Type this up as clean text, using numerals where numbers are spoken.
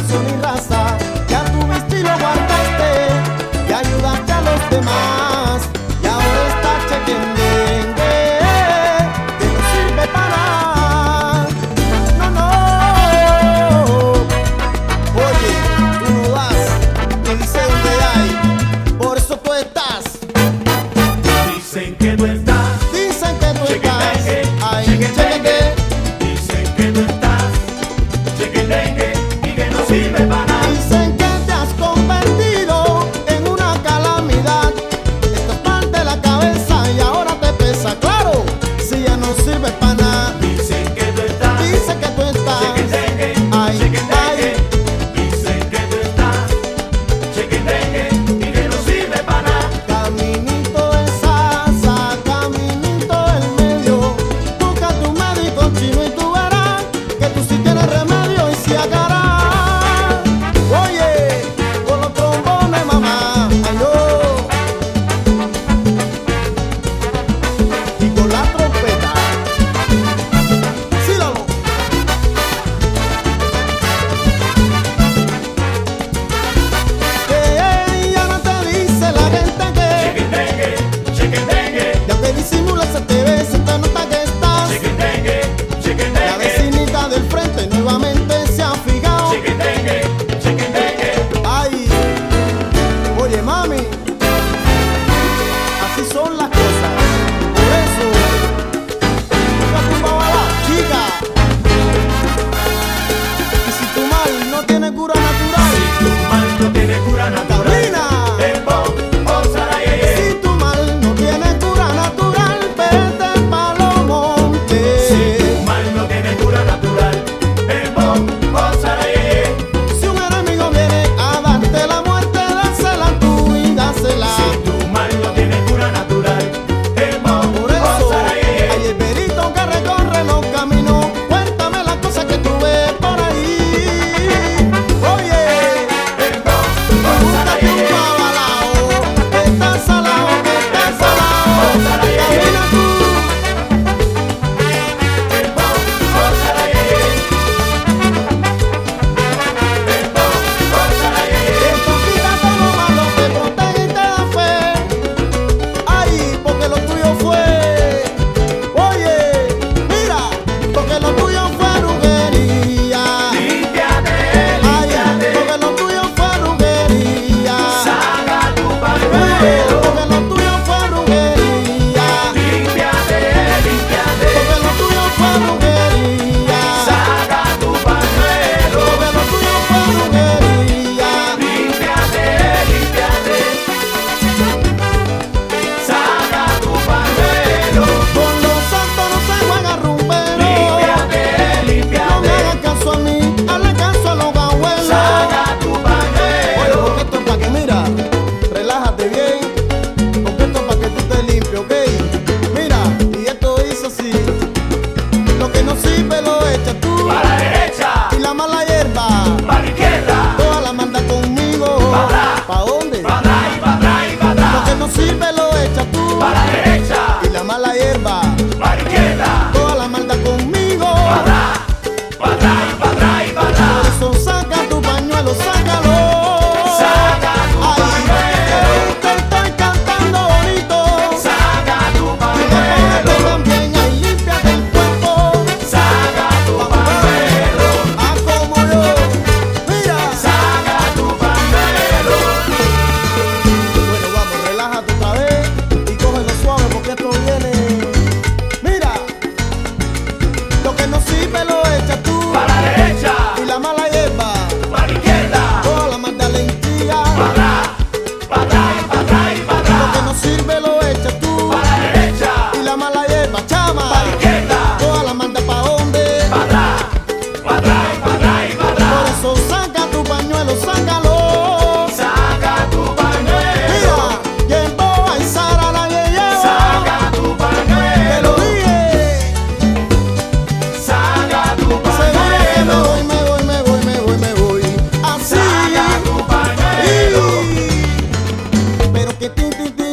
nación y raza, ya tuviste y lo guardaste, y ayudaste a los demás, y ahora está chequendengue, que no sirve para nada. No, no. Oye, tú no das, ni dice dónde hay, por eso tú estás. Dicen que tú estás, Dicen que tú estás, ay, chequendengue. Dicen que tú estás, chequendengue, y que no sirve para nada. Dicen que te has convertido en una calamidad. Estás mal de la cabeza y ahora te pesa, claro, si ya no sirves para nada. Dicen que tú estás, Dicen que tú estás, chequendengue, ay, chequendengue. ay. Dicen que tú estás, chequendengue, y que no sirve para nada. Caminito de salsa, caminito del medio. Busca tu médico chino y tú verás que tú sí tienes remedio y si agarrarás. Oye, con los trombones, mamá, ay, oh. Y con la trompeta, sílabo. Que ya no te dice la gente que Chequendengue, chequendengue, ya te disimula, se te ve, se te nota que estás. chequendengue, La chequendengue. vecinita del frente nuevamente se ha fijado. Chequendengue, chequendengue. Ay, oye mami, así son las cosas. Por eso, nunca tumbaba a la chica. Y si tu mal no tiene cura natural, Tu mal no tiene cura natural. camina. Si tu mal no tiene cura natural, vete pa' los montes. Tu mal no tiene cura natural. Si un enemigo viene a darte la muerte, dásela tú y dásela. Si tu mal no tiene cura natural. Por eso, hay el perito que recorre los caminos. Cuéntame las cosas que tú ves por ahí. Oye, busca tu babalao, que está salao, que está salao. Camina tú, que tú quitas todo lo malo, te protege y te da fe. Ay, porque lo tuyo fue. Oye, mira, porque lo tuyo fue brujería. Ay, porque lo tuyo fue brujería. Saca tu Porque pañuelo. lo tuyo fue brujería. Límpiate, límpiate. Porque lo tuyo fue brujería. Saca tu pañuelo. Porque lo tuyo fue brujería. Límpiate, límpiate. Saca tu pañuelo. Con los santos no se juega rumbero. Límpiate, No me límpiate. hagas caso a mí, hazle caso a los abuelos. Saca tu Oye, pañuelo. porque esto es pa' que mira, relájate bien, porque esto es pa' que tú te limpies, ¿ok? Mira, y esto dice así, lo que no sirve lo echas tú, Para la derecha. y la mala hierba, Para la izquierda. toda la manda conmigo. Pa' atrás. ¿Pa' dónde? Para atrás y para atrás y para Lo que atrás. no sirve lo echas tú, Para la derecha. y la mala hierba, Para la izquierda. toda la manda conmigo. Para atrás. Para atrás y para atrás y para Por atrás. eso saca tu pañuelo, sácalo. Saca tu Ay, pañuelo. te estoy cantando bonito. Saca tu Y después pañuelo. también ahí límpiate el cuerpo. Saca tu pañuelo. Ah, como yo. Mira. Saca tu pañuelo. Bueno, vamos, relájate otra vez y cógelo suave porque esto viene. Mira. Lo que no sirve lo echas tú. Para la derecha. Y la mala hierba. Para la izquierda. Toda la manda lentilla. Para atrás. Para atrás y para atrás y para Lo que atrás. no sirve lo echas tú. Para la derecha. Y la mala hierba, chama. Para la izquierda. Toda la manda pa' dónde. Para atrás. Para atrás y para atrás y para Por atrás. eso saca tu pañuelo, sácalo. Saca tu pañuelo. Mira, Yembo, ay, Sara, la lleva. Saca tu Te lo pañuelo. dije. Saca tu Seguro que me pañuelo. voy, me voy, me voy, me voy, me voy. Así. Saca tu pañuelo. Pero que tin, tin, tin.